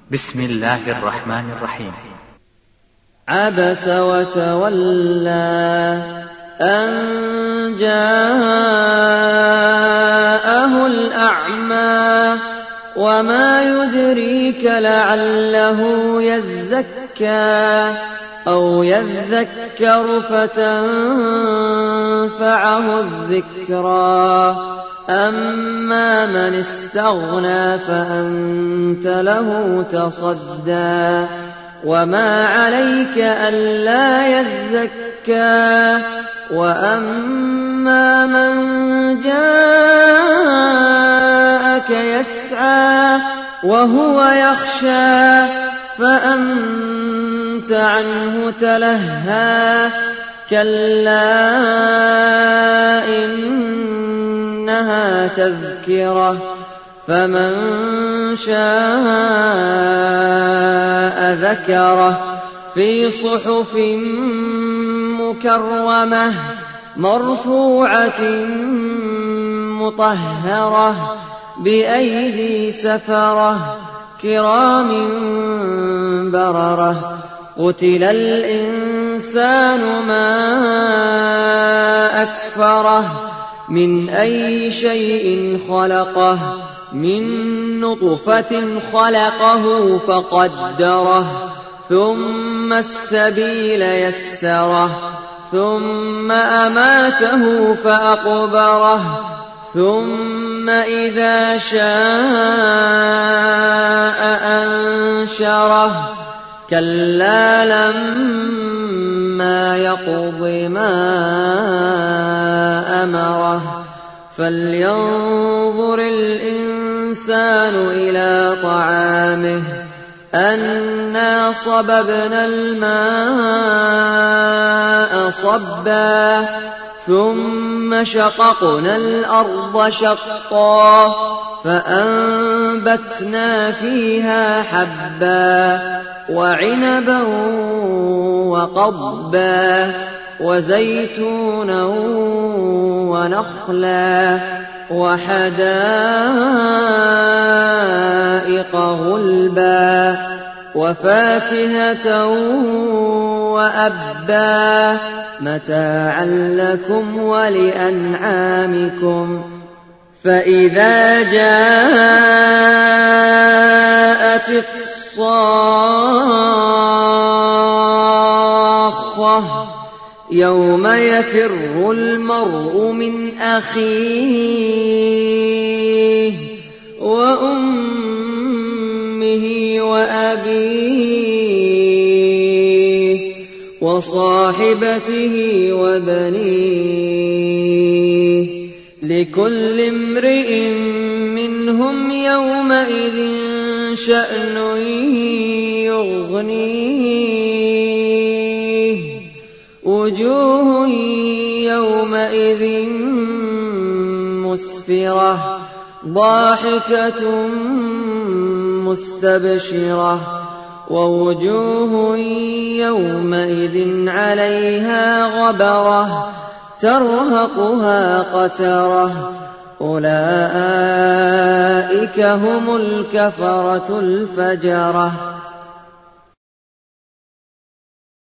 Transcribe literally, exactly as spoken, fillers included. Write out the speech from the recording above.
بسم الله الرحمن الرحيم. عبس وتولى أن جاءه الأعمى وما يدريك لعله يزكى أو يذكر فتنفعه الذكرى أما من استغنى فأنت له تصدى وما عليك ألا يزكى وأما من جاءك يسعى وهو يخشى فأنت عنه تلهى كلا إنها تذكرة فمن شاء ذكره في صحف مكرمة مرفوعة مطهرة بأيدي سفرة كرام بررة قتل الإنسان ما أكفره من أي شيء خلقه من نطفة خلقه فقدره ثم السبيل يسره ثم أماته فأقبره ثم إذا شاء أنشره كلا لما يقض ما أمره فلينظر الإنسان إلى طعامه أنا صببنا الماء صبا ثم شققنا الأرض شقا فأنبتنا فيها حبا وعنبا وقضبا وزيتونا ونخلا وحدائق غلبا وفاكهة وأبا متاعا لكم ولأنعامكم فإذا جاءت الصاخة يوم يفر المرء من أخيه وأمه وأبيه وصاحبته وبنيه لكل امرئ منهم يومئذ شأن يغنيه وجوه يومئذ مسفرة ضاحكة مستبشرة ووجوه يومئذ عليها غبرة ترهقها قترة أولئك هم الكفرة الفجرة.